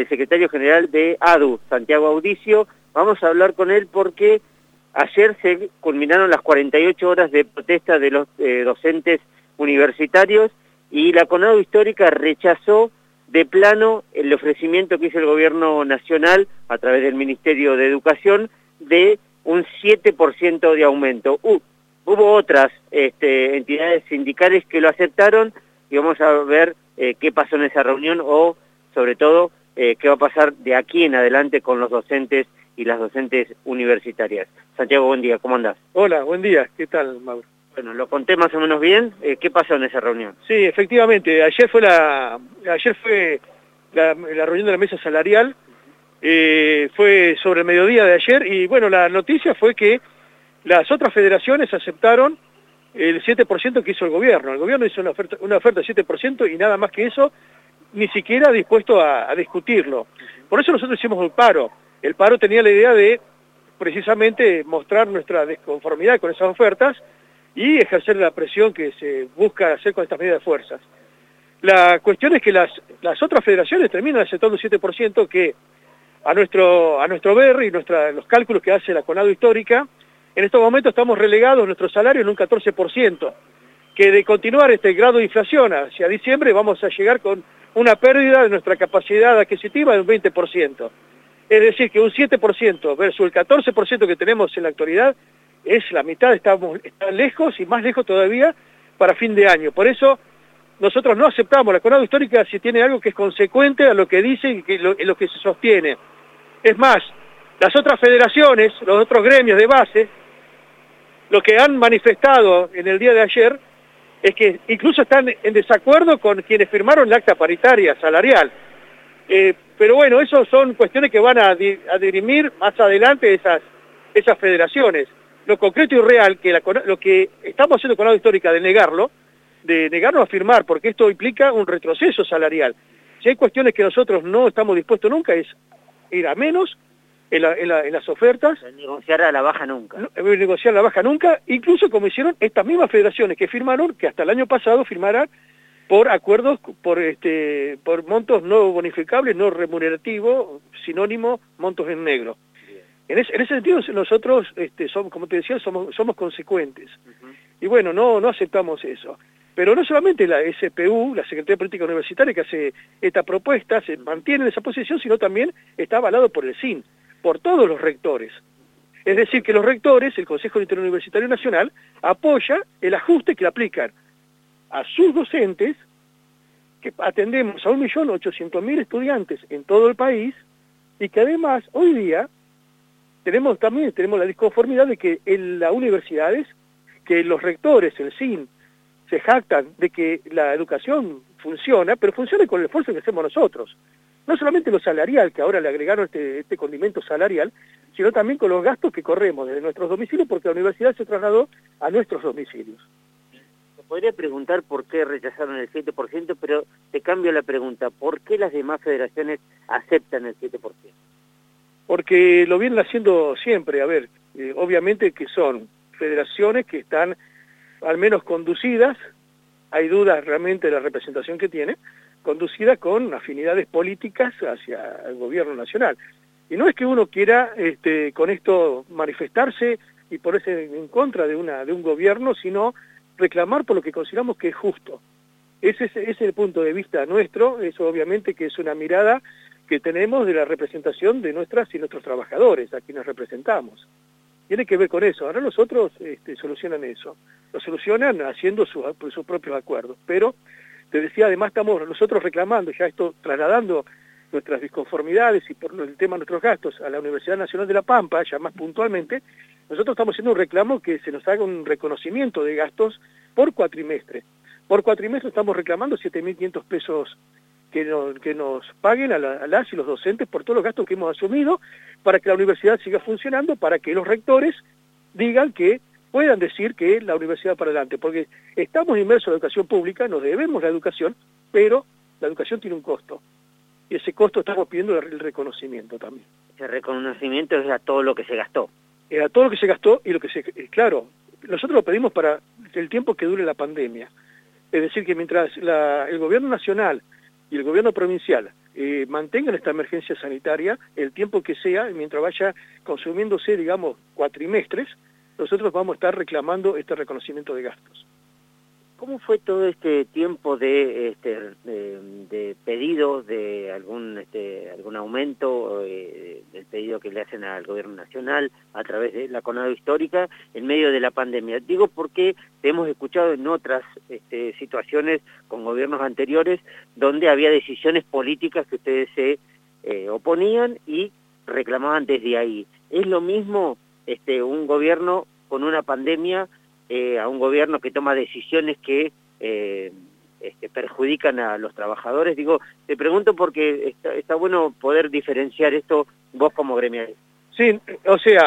el secretario general de ADU, Santiago Audicio. Vamos a hablar con él porque ayer se culminaron las 48 horas de protesta de los docentes universitarios y la CONADU Histórica rechazó de plano el ofrecimiento que hizo el gobierno nacional a través del Ministerio de Educación de un 7% de aumento. Hubo otras entidades sindicales que lo aceptaron y vamos a ver qué pasó en esa reunión o, sobre todo, qué va a pasar de aquí en adelante con los docentes y las docentes universitarias. Santiago, buen día, ¿cómo andás? Hola, buen día, ¿qué tal, Mauro? Bueno, lo conté más o menos bien. ¿Qué pasó en esa reunión? Sí, efectivamente, ayer fue la reunión de la mesa salarial, fue sobre el mediodía de ayer, y bueno, la noticia fue que las otras federaciones aceptaron el 7% que hizo el gobierno. El gobierno hizo una oferta de 7% y nada más que eso, ni siquiera dispuesto a discutirlo. Por eso nosotros hicimos un paro. El paro tenía la idea de precisamente mostrar nuestra desconformidad con esas ofertas y ejercer la presión que se busca hacer con estas medidas de fuerzas. La cuestión es que las otras federaciones terminan aceptando un 7% que a nuestro ver y los cálculos que hace la CONADU Histórica, en estos momentos estamos relegados nuestro salario en un 14%, que de continuar este grado de inflación hacia diciembre vamos a llegar con una pérdida de nuestra capacidad adquisitiva de un 20%. Es decir, que un 7% versus el 14% que tenemos en la actualidad es la mitad, está lejos y más lejos todavía para fin de año. Por eso nosotros no aceptamos, la CONADU Histórica si tiene algo que es consecuente a lo que dice y lo que se sostiene. Es más, las otras federaciones, los otros gremios de base, lo que han manifestado en el día de ayer es que incluso están en desacuerdo con quienes firmaron la acta paritaria salarial. Pero bueno, eso son cuestiones que van a dirimir más adelante esas federaciones. Lo concreto y real, que lo que estamos haciendo con la Histórica de negarlo a firmar, porque esto implica un retroceso salarial. Si hay cuestiones que nosotros no estamos dispuestos nunca es ir a menos en las ofertas. Negociar a la baja nunca. Negociar a la baja nunca, incluso como hicieron estas mismas federaciones que firmaron, que hasta el año pasado firmaran por acuerdos, por montos no bonificables, no remunerativos, sinónimo, montos en negro. En ese sentido nosotros, somos, como te decía, somos consecuentes. Y bueno, no aceptamos eso. Pero no solamente la SPU, la Secretaría de Política Universitaria, que hace esta propuesta, se mantiene en esa posición, sino también está avalado por el SIN, por todos los rectores. Es decir, que los rectores, el Consejo Interuniversitario Nacional, apoya el ajuste que le aplican a sus docentes, que atendemos a 1.800.000 estudiantes en todo el país, y que además hoy día tenemos la disconformidad de que en las universidades, que los rectores, el SIN, se jactan de que la educación funciona, pero funciona con el esfuerzo que hacemos nosotros. No solamente lo salarial, que ahora le agregaron este condimento salarial, sino también con los gastos que corremos desde nuestros domicilios, porque la universidad se trasladó a nuestros domicilios. Podría preguntar por qué rechazaron el 7%, pero te cambio la pregunta. ¿Por qué las demás federaciones aceptan el 7%? Porque lo vienen haciendo siempre. A ver, obviamente que son federaciones que están al menos conducidas, hay dudas realmente de la representación que tiene, conducida con afinidades políticas hacia el gobierno nacional. Y no es que uno quiera con esto manifestarse y ponerse en contra de un gobierno, sino reclamar por lo que consideramos que es justo. Ese es el punto de vista nuestro, eso obviamente que es una mirada que tenemos de la representación de nuestras y nuestros trabajadores, a quienes representamos. Tiene que ver con eso. Ahora los otros solucionan eso. Lo solucionan haciendo sus propios acuerdos. Pero, te decía, además estamos nosotros reclamando, ya esto trasladando nuestras disconformidades y por el tema de nuestros gastos a la Universidad Nacional de La Pampa, ya más puntualmente, nosotros estamos haciendo un reclamo que se nos haga un reconocimiento de gastos por cuatrimestre. Por cuatrimestre estamos reclamando 7.500 pesos que nos paguen a las y los docentes por todos los gastos que hemos asumido para que la universidad siga funcionando, para que los rectores digan que puedan decir que la universidad para adelante, porque estamos inmersos en la educación pública, nos debemos la educación, pero la educación tiene un costo. Y ese costo estamos pidiendo el reconocimiento también. Ese reconocimiento es a todo lo que se gastó. A todo lo que se gastó y lo que claro, nosotros lo pedimos para el tiempo que dure la pandemia. Es decir, que mientras el gobierno nacional y el gobierno provincial mantengan esta emergencia sanitaria el tiempo que sea, mientras vaya consumiéndose, digamos, cuatrimestres, nosotros vamos a estar reclamando este reconocimiento de gastos. ¿Cómo fue todo este tiempo de pedido de algún aumento del pedido que le hacen al gobierno nacional a través de la CONADO histórica en medio de la pandemia? Digo porque hemos escuchado en otras situaciones con gobiernos anteriores donde había decisiones políticas que ustedes se oponían y reclamaban desde ahí. ¿Es lo mismo un gobierno con una pandemia a un gobierno que toma decisiones que perjudican a los trabajadores? Digo, te pregunto porque está bueno poder diferenciar esto vos como gremial. Sí, o sea,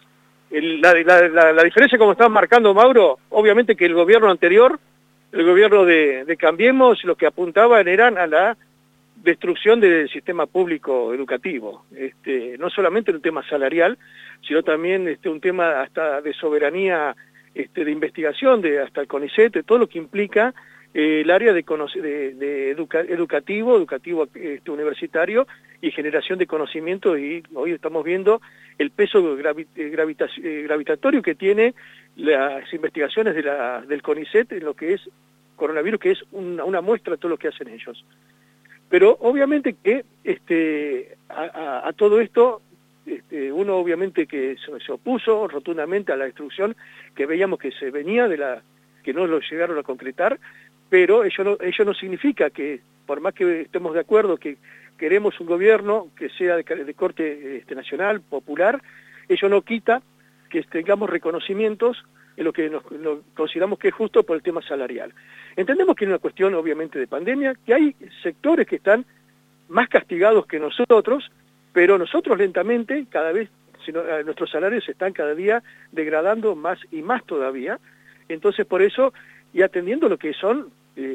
la diferencia como estaba marcando Mauro, obviamente que el gobierno anterior, el gobierno de Cambiemos, lo que apuntaban eran a la destrucción del sistema público educativo, no solamente en un tema salarial, sino también un tema hasta de soberanía de investigación, hasta el CONICET, de todo lo que implica el área educativo universitario y generación de conocimiento, y hoy estamos viendo el peso gravitatorio que tiene las investigaciones del CONICET en lo que es coronavirus, que es una muestra de todo lo que hacen ellos. Pero obviamente que a todo esto uno obviamente que se opuso rotundamente a la destrucción que veíamos que se venía que no lo llegaron a concretar, pero ello no significa que, por más que estemos de acuerdo que queremos un gobierno que sea de corte nacional, popular, ello no quita que tengamos reconocimientos en lo que lo consideramos que es justo por el tema salarial. Entendemos que es una cuestión obviamente de pandemia, que hay sectores que están más castigados que nosotros, pero nosotros lentamente, cada vez, nuestros salarios se están cada día degradando más y más todavía. Entonces, por eso, y atendiendo lo que son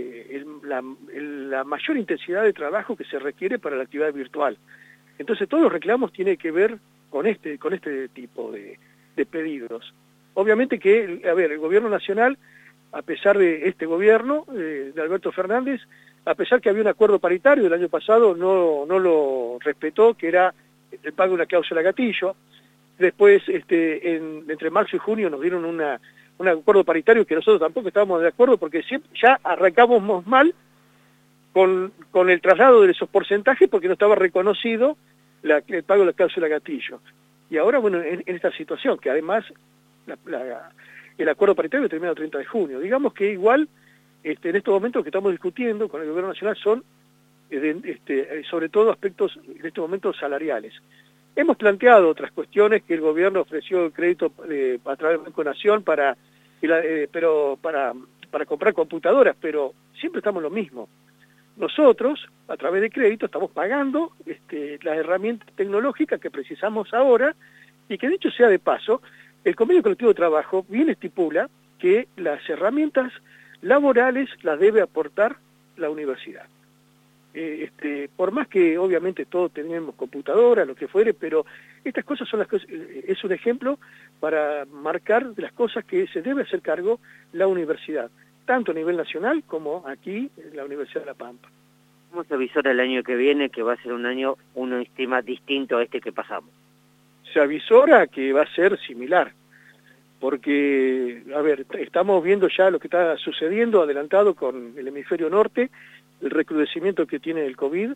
la mayor intensidad de trabajo que se requiere para la actividad virtual. Entonces, todos los reclamos tienen que ver con este tipo de pedidos. Obviamente que, el gobierno nacional, a pesar de este gobierno, de Alberto Fernández, a pesar que había un acuerdo paritario del año pasado, no lo respetó, que era el pago de una cláusula gatillo. Después, entre marzo y junio nos dieron un acuerdo paritario que nosotros tampoco estábamos de acuerdo, porque ya arrancamos mal con el traslado de esos porcentajes, porque no estaba reconocido el pago de la cláusula gatillo. Y ahora, bueno, en esta situación, que además el acuerdo paritario termina el 30 de junio. Digamos que igual, en estos momentos que estamos discutiendo con el gobierno nacional son, sobre todo, aspectos, en estos momentos, salariales. Hemos planteado otras cuestiones, que el gobierno ofreció crédito a través del Banco Nación para comprar computadoras, pero siempre estamos en lo mismo. Nosotros, a través de crédito, estamos pagando las herramientas tecnológicas que precisamos ahora, y que, dicho sea de paso, el convenio colectivo de trabajo bien estipula que las herramientas laborales las debe aportar la universidad. Por más que obviamente todos tenemos computadoras, lo que fuere, pero estas cosas son es un ejemplo para marcar de las cosas que se debe hacer cargo la universidad, tanto a nivel nacional como aquí en la Universidad de La Pampa. ¿Cómo se avisora el año que viene que va a ser un año, uno estima, distinto a este que pasamos? Se avisora que va a ser similar, porque, estamos viendo ya lo que está sucediendo adelantado con el hemisferio norte, el recrudecimiento que tiene el COVID,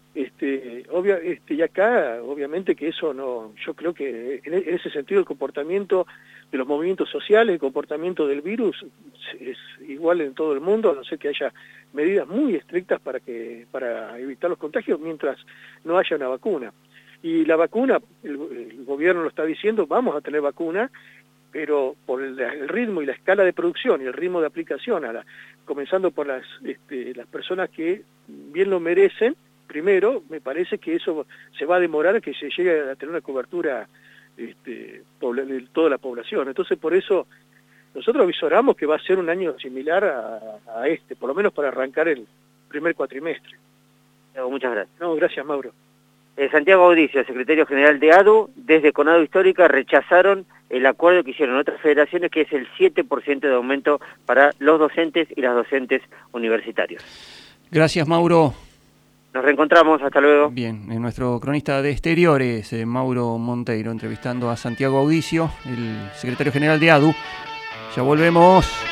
y acá, obviamente que eso no, yo creo que en ese sentido el comportamiento de los movimientos sociales, el comportamiento del virus es igual en todo el mundo, a no ser que haya medidas muy estrictas para evitar los contagios mientras no haya una vacuna. Y la vacuna, el gobierno lo está diciendo, vamos a tener vacuna, pero por el ritmo y la escala de producción y el ritmo de aplicación, comenzando por las personas que bien lo merecen, primero, me parece que eso se va a demorar a que se llegue a tener una cobertura de toda la población. Entonces, por eso, nosotros avisoramos que va a ser un año similar a por lo menos para arrancar el primer cuatrimestre. Muchas gracias. No, gracias, Mauro. Santiago Audicio, secretario general de ADU, desde CONADO Histórica rechazaron el acuerdo que hicieron otras federaciones, que es el 7% de aumento para los docentes y las docentes universitarios. Gracias, Mauro. Nos reencontramos, hasta luego. Bien, nuestro cronista de exteriores, Mauro Monteiro, entrevistando a Santiago Audicio, el secretario general de ADU. Ya volvemos.